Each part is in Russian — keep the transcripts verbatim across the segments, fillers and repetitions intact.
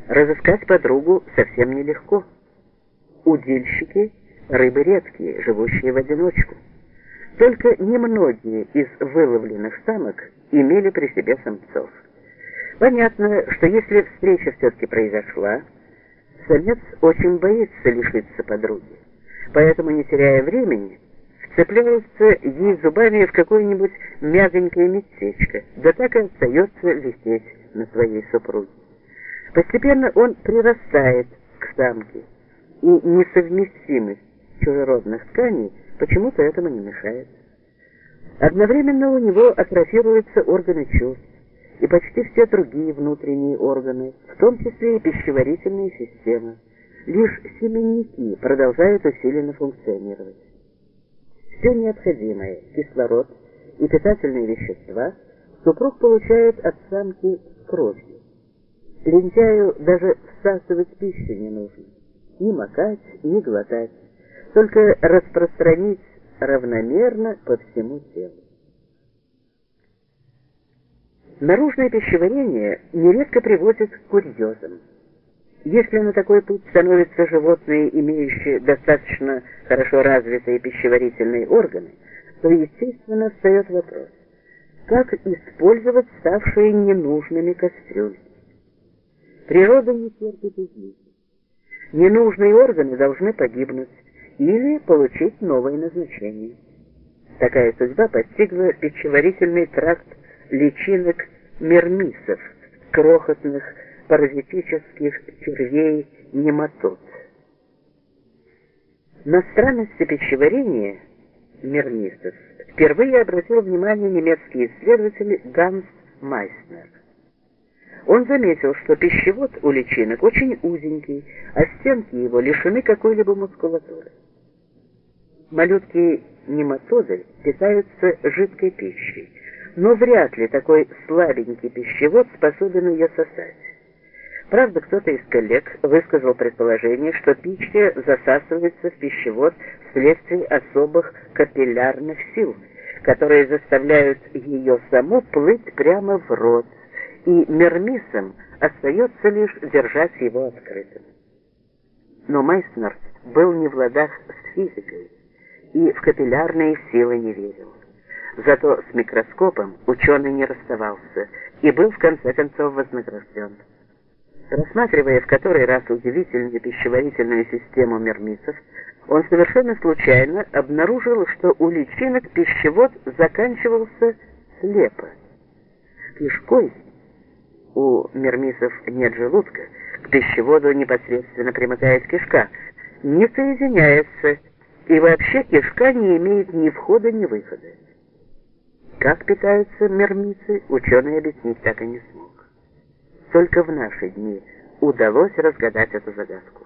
Разыскать подругу совсем нелегко. Удильщики — рыбы редкие, живущие в одиночку. Только немногие из выловленных самок имели при себе самцов. Понятно, что если встреча все-таки произошла, самец очень боится лишиться подруги, поэтому, не теряя времени, вцепляется ей зубами в какое-нибудь мягонькое местечко, да так и остается висеть на своей супруге. Постепенно он прирастает к самке, и несовместимость чужеродных тканей почему-то этому не мешает. Одновременно у него атрофируются органы чувств и почти все другие внутренние органы, в том числе и пищеварительная система. Лишь семенники продолжают усиленно функционировать. Все необходимое, кислород и питательные вещества, супруг получает от самки кровью. Лентяю даже всасывать пищу не нужно. Ни макать, ни глотать. Только распространить равномерно по всему телу. Наружное пищеварение нередко приводит к курьезам. Если на такой путь становятся животные, имеющие достаточно хорошо развитые пищеварительные органы, то, естественно, встает вопрос, как использовать ставшие ненужными кастрюли. Природа не терпит излишеств. Ненужные органы должны погибнуть или получить новое назначение. Такая судьба постигла пищеварительный тракт личинок мирмисов, крохотных паразитических червей нематод. На странности пищеварения мирмисов впервые обратил внимание немецкий исследователь Ганс Майснер. Он заметил, что пищевод у личинок очень узенький, а стенки его лишены какой-либо мускулатуры. Малютки нематоды питаются жидкой пищей, но вряд ли такой слабенький пищевод способен ее сосать. Правда, кто-то из коллег высказал предположение, что пища засасывается в пищевод вследствие особых капиллярных сил, которые заставляют ее саму плыть прямо в рот, и мирмисам остается лишь держать его открытым. Но Майснер был не в ладах с физикой и в капиллярные силы не верил. Зато с микроскопом ученый не расставался и был в конце концов вознагражден. Рассматривая в который раз удивительную пищеварительную систему мирмисов, он совершенно случайно обнаружил, что у личинок пищевод заканчивался слепо. Кишкой, у мирмисов нет желудка, к пищеводу непосредственно примыкает кишка, не соединяется, и вообще кишка не имеет ни входа, ни выхода. Как питаются мирмисы, ученый объяснить так и не смог. Только в наши дни удалось разгадать эту загадку.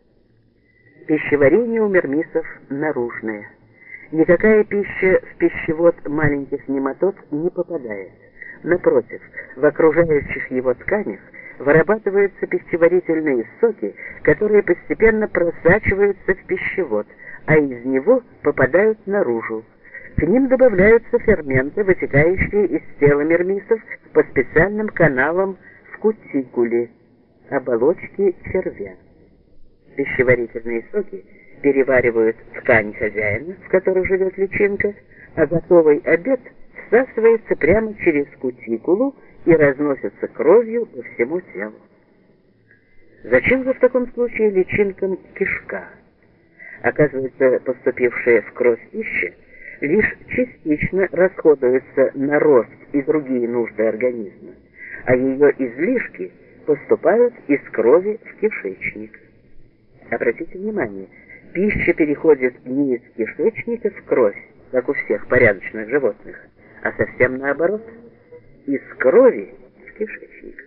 Пищеварение у мирмисов наружное. Никакая пища в пищевод маленьких нематод не попадает. Напротив, в окружающих его тканях вырабатываются пищеварительные соки, которые постепенно просачиваются в пищевод, а из него попадают наружу. К ним добавляются ферменты, вытекающие из тела мирмисов по специальным каналам в кутикуле, оболочке червя. Пищеварительные соки переваривают ткань хозяина, в которой живет личинка, а готовый обед всасывается прямо через кутикулу и разносится кровью по всему телу. Зачем же в таком случае личинкам кишка? Оказывается, поступившая в кровь пища лишь частично расходуется на рост и другие нужды организма, а ее излишки поступают из крови в кишечник. Обратите внимание, пища переходит не из кишечника в кровь, как у всех порядочных животных, а совсем наоборот, из крови в кишечник.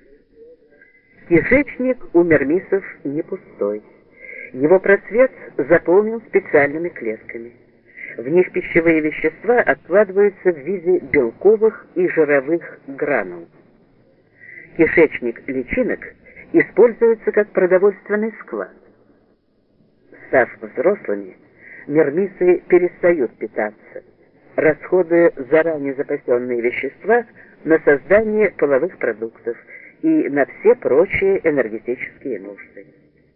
Кишечник у мирмисов не пустой. Его просвет заполнен специальными клетками. В них пищевые вещества откладываются в виде белковых и жировых гранул. Кишечник личинок используется как продовольственный склад. Став взрослыми, мирмисы перестают питаться, расходуя заранее запасенные вещества на создание половых продуктов и на все прочие энергетические нужды.